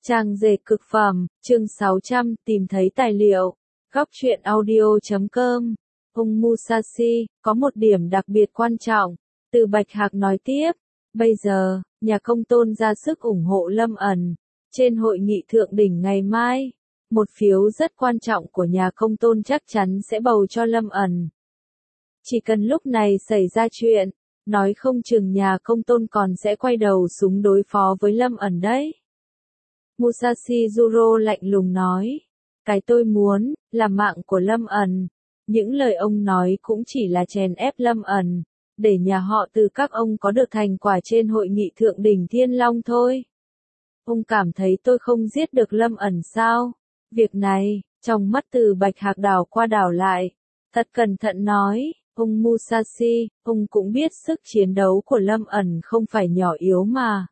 Trang dệt cực phẩm, chương 600, tìm thấy tài liệu. Góc truyện audio.com. Ông Musashi, có một điểm đặc biệt quan trọng. Từ Bạch Hạc nói tiếp. Bây giờ, nhà công tôn ra sức ủng hộ Lâm ẩn. Trên hội nghị thượng đỉnh ngày mai, một phiếu rất quan trọng của nhà công tôn chắc chắn sẽ bầu cho Lâm ẩn. Chỉ cần lúc này xảy ra chuyện, nói không chừng nhà công tôn còn sẽ quay đầu súng đối phó với Lâm ẩn đấy. Musashi Zuro lạnh lùng nói. Cái tôi muốn, là mạng của Lâm ẩn. Những lời ông nói cũng chỉ là chèn ép Lâm ẩn, để nhà họ Từ các ông có được thành quả trên hội nghị thượng đỉnh Thiên Long thôi. Ông cảm thấy tôi không giết được Lâm ẩn sao? Việc này, trong mắt Từ Bạch Hạc đảo qua đảo lại. Thật cẩn thận nói, ông Musashi, ông cũng biết sức chiến đấu của Lâm ẩn không phải nhỏ yếu mà.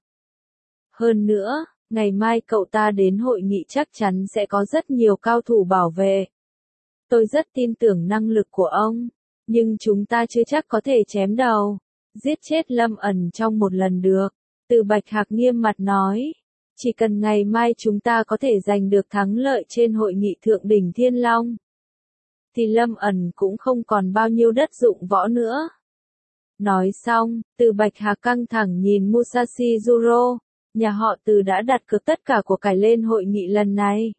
Hơn nữa, ngày mai cậu ta đến hội nghị chắc chắn sẽ có rất nhiều cao thủ bảo vệ. Tôi rất tin tưởng năng lực của ông, nhưng chúng ta chưa chắc có thể chém đầu, giết chết Lâm ẩn trong một lần được. Từ Bạch Hạc nghiêm mặt nói, chỉ cần ngày mai chúng ta có thể giành được thắng lợi trên hội nghị thượng đỉnh Thiên Long, thì Lâm ẩn cũng không còn bao nhiêu đất dụng võ nữa. Nói xong, Từ Bạch Hạc căng thẳng nhìn Musashi Zuro. Nhà họ Từ đã đặt cược tất cả của cải lên hội nghị lần này.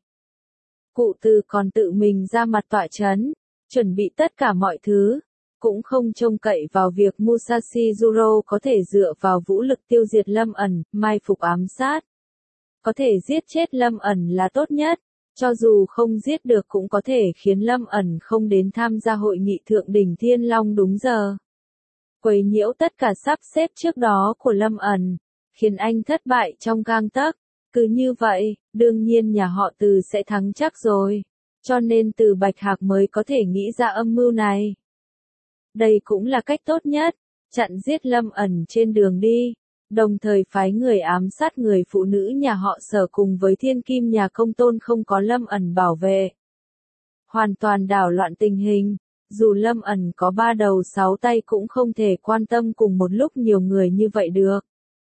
Cụ Từ còn tự mình ra mặt tọa chấn, chuẩn bị tất cả mọi thứ, cũng không trông cậy vào việc Musashi Zuro có thể dựa vào vũ lực tiêu diệt Lâm ẩn, mai phục ám sát. Có thể giết chết Lâm ẩn là tốt nhất, cho dù không giết được cũng có thể khiến Lâm ẩn không đến tham gia hội nghị thượng đỉnh Thiên Long đúng giờ. Quấy nhiễu tất cả sắp xếp trước đó của Lâm ẩn, khiến anh thất bại trong gang tấc. Cứ như vậy, đương nhiên nhà họ Từ sẽ thắng chắc rồi. Cho nên Từ Bạch Hạc mới có thể nghĩ ra âm mưu này. Đây cũng là cách tốt nhất, chặn giết Lâm ẩn trên đường đi, đồng thời phái người ám sát người phụ nữ nhà họ Sở cùng với thiên kim nhà công tôn không có Lâm ẩn bảo vệ. Hoàn toàn đảo loạn tình hình, dù Lâm ẩn có 3 đầu 6 tay cũng không thể quan tâm cùng một lúc nhiều người như vậy được.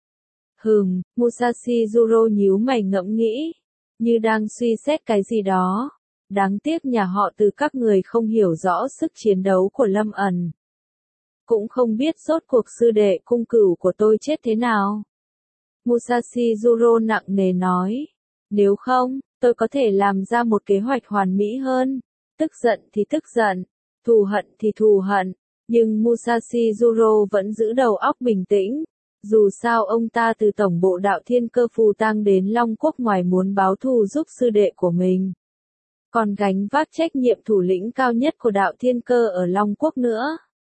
Musashi Zuro nhíu mày ngẫm nghĩ, như đang suy xét cái gì đó. Đáng tiếc nhà họ Từ các người không hiểu rõ sức chiến đấu của Lâm ẩn. Cũng không biết rốt cuộc sư đệ cung cửu của tôi chết thế nào. Musashi Zuro nặng nề nói, nếu không, tôi có thể làm ra một kế hoạch hoàn mỹ hơn. Tức giận thì tức giận, thù hận thì thù hận, nhưng Musashi Zuro vẫn giữ đầu óc bình tĩnh. Dù sao ông ta từ tổng bộ đạo thiên cơ phù tang đến Long Quốc ngoài muốn báo thù giúp sư đệ của mình, còn gánh vác trách nhiệm thủ lĩnh cao nhất của đạo thiên cơ ở Long Quốc nữa.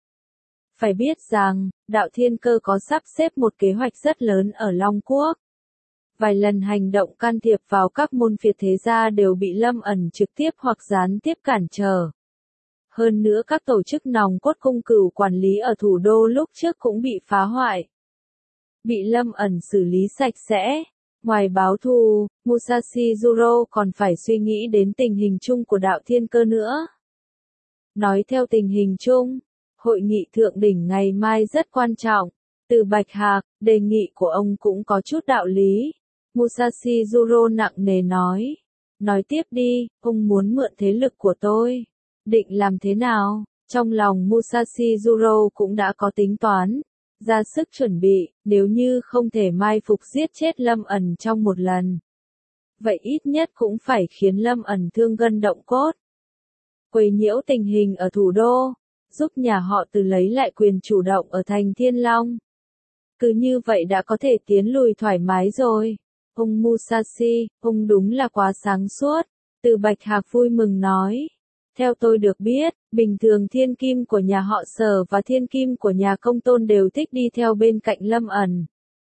Phải biết rằng, đạo thiên cơ có sắp xếp một kế hoạch rất lớn ở Long Quốc. Vài lần hành động can thiệp vào các môn phiệt thế gia đều bị Lâm ẩn trực tiếp hoặc gián tiếp cản trở. Hơn nữa các tổ chức nòng cốt cung cửu quản lý ở thủ đô lúc trước cũng bị phá hoại, bị Lâm ẩn xử lý sạch sẽ. Ngoài báo thù, Musashi Zuro còn phải suy nghĩ đến tình hình chung của đạo thiên cơ nữa. Nói theo tình hình chung, hội nghị thượng đỉnh ngày mai rất quan trọng. Từ Bạch Hạc, đề nghị của ông cũng có chút đạo lý. Musashi Zuro nặng nề nói. Nói tiếp đi, ông muốn mượn thế lực của tôi. Định làm thế nào? Trong lòng Musashi Zuro cũng đã có tính toán. Ra sức chuẩn bị, nếu như không thể mai phục giết chết Lâm ẩn trong một lần, vậy ít nhất cũng phải khiến Lâm ẩn thương gân động cốt. Quấy nhiễu tình hình ở thủ đô, giúp nhà họ Từ lấy lại quyền chủ động ở thành Thiên Long. Cứ như vậy đã có thể tiến lùi thoải mái rồi. Ông Musashi, ông đúng là quá sáng suốt. Từ Bạch Hạc vui mừng nói. Theo tôi được biết, bình thường thiên kim của nhà họ Sở và thiên kim của nhà công tôn đều thích đi theo bên cạnh Lâm ẩn.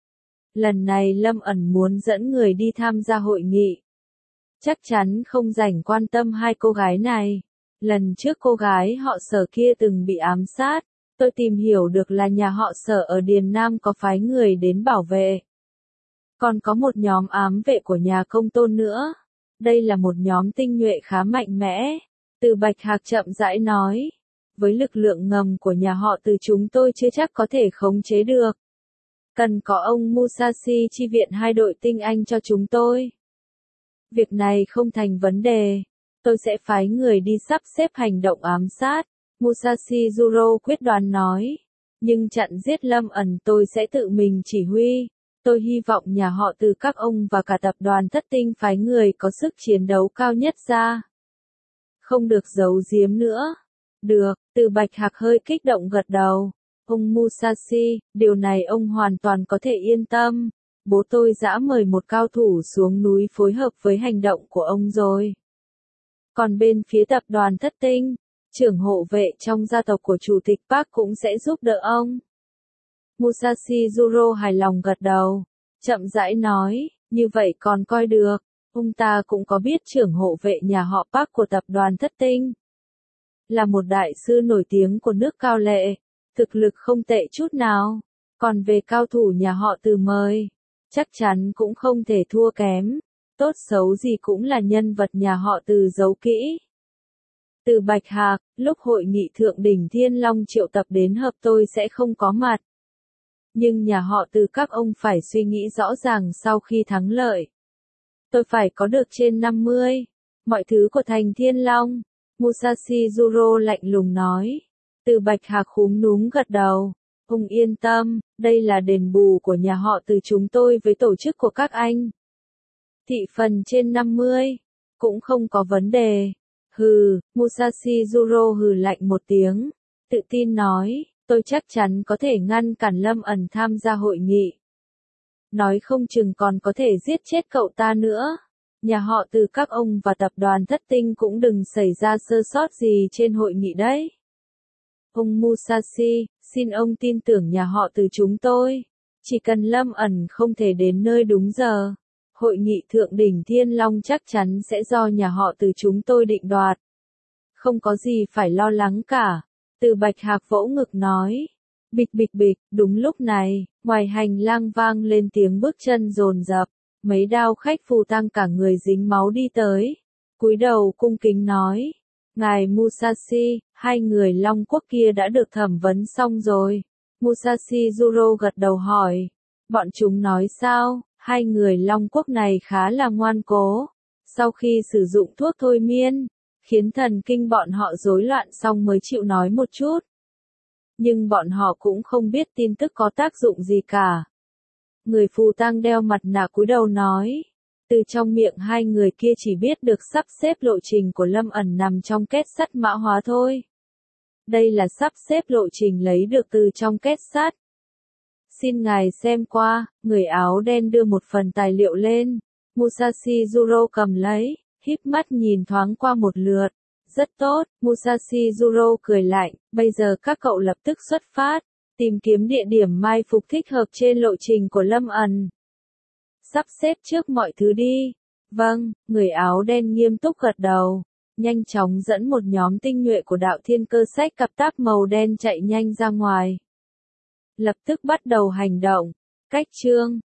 Lần này Lâm ẩn muốn dẫn người đi tham gia hội nghị. Chắc chắn không rảnh quan tâm hai cô gái này. Lần trước cô gái họ Sở kia từng bị ám sát, tôi tìm hiểu được là nhà họ Sở ở Điền Nam có phái người đến bảo vệ. Còn có một nhóm ám vệ của nhà công tôn nữa. Đây là một nhóm tinh nhuệ khá mạnh mẽ. Từ Bạch Hạc chậm rãi nói, với lực lượng ngầm của nhà họ Từ chúng tôi chưa chắc có thể khống chế được. Cần có ông Musashi chi viện 2 đội tinh anh cho chúng tôi. Việc này không thành vấn đề. Tôi sẽ phái người đi sắp xếp hành động ám sát. Musashi Zuro quyết đoán nói. Nhưng trận giết Lâm ẩn tôi sẽ tự mình chỉ huy. Tôi hy vọng nhà họ Từ các ông và cả tập đoàn Thất Tinh phái người có sức chiến đấu cao nhất ra. Không được giấu giếm nữa. Được, Từ Bạch Hạc hơi kích động gật đầu. Ông Musashi, điều này ông hoàn toàn có thể yên tâm. Bố tôi đã mời một cao thủ xuống núi phối hợp với hành động của ông rồi. Còn bên phía tập đoàn Thất Tinh, trưởng hộ vệ trong gia tộc của Chủ tịch Park cũng sẽ giúp đỡ ông. Musashi Zuro hài lòng gật đầu, chậm rãi nói, như vậy còn coi được, ông ta cũng có biết trưởng hộ vệ nhà họ Park của tập đoàn Thất Tinh. Là một đại sư nổi tiếng của nước Cao Lệ, thực lực không tệ chút nào, còn về cao thủ nhà họ Từ mời, chắc chắn cũng không thể thua kém, tốt xấu gì cũng là nhân vật nhà họ Từ giấu kỹ. Từ Bạch Hạc, lúc hội nghị thượng đỉnh Thiên Long triệu tập đến họp tôi sẽ không có mặt. Nhưng nhà họ Từ các ông phải suy nghĩ rõ ràng sau khi thắng lợi. Tôi phải có được trên 50. Mọi thứ của thành Thiên Long. Musashi Zuro lạnh lùng nói. Từ Bạch Hạc khúm núm gật đầu. Ông yên tâm, đây là đền bù của nhà họ Từ chúng tôi với tổ chức của các anh. Thị phần trên 50. Cũng không có vấn đề. Hừ, Musashi Zuro hừ lạnh một tiếng. Tự tin nói. Tôi chắc chắn có thể ngăn cản Lâm ẩn tham gia hội nghị. Nói không chừng còn có thể giết chết cậu ta nữa. Nhà họ Từ các ông và tập đoàn Thất Tinh cũng đừng xảy ra sơ sót gì trên hội nghị đấy. Ông Musashi, xin ông tin tưởng nhà họ Từ chúng tôi. Chỉ cần Lâm ẩn không thể đến nơi đúng giờ, hội nghị thượng đỉnh Thiên Long chắc chắn sẽ do nhà họ Từ chúng tôi định đoạt. Không có gì phải lo lắng cả. Từ Bạch Hạc vỗ ngực nói. Bịch bịch bịch, đúng lúc này, ngoài hành lang vang lên tiếng bước chân dồn dập, mấy đao khách phù tang cả người dính máu đi tới. Cúi đầu cung kính nói. Ngài Musashi, hai người Long Quốc kia đã được thẩm vấn xong rồi. Musashi Zuro gật đầu hỏi. Bọn chúng nói sao? Hai người Long Quốc này khá là ngoan cố. Sau khi sử dụng thuốc thôi miên, khiến thần kinh bọn họ rối loạn xong mới chịu nói một chút. Nhưng bọn họ cũng không biết tin tức có tác dụng gì cả. Người phù tang đeo mặt nạ cúi đầu nói. Từ trong miệng hai người kia chỉ biết được sắp xếp lộ trình của Lâm ẩn nằm trong kết sắt mã hóa thôi. Đây là sắp xếp lộ trình lấy được từ trong kết sắt. Xin ngài xem qua, người áo đen đưa một phần tài liệu lên. Musashi Zuro cầm lấy, híp mắt nhìn thoáng qua một lượt. Rất tốt, Musashi Zuro cười lạnh, bây giờ các cậu lập tức xuất phát, tìm kiếm địa điểm mai phục thích hợp trên lộ trình của Lâm ẩn. Sắp xếp trước mọi thứ đi. Vâng, người áo đen nghiêm túc gật đầu, nhanh chóng dẫn một nhóm tinh nhuệ của đạo thiên cơ sách cặp táp màu đen chạy nhanh ra ngoài. Lập tức bắt đầu hành động. Cách chương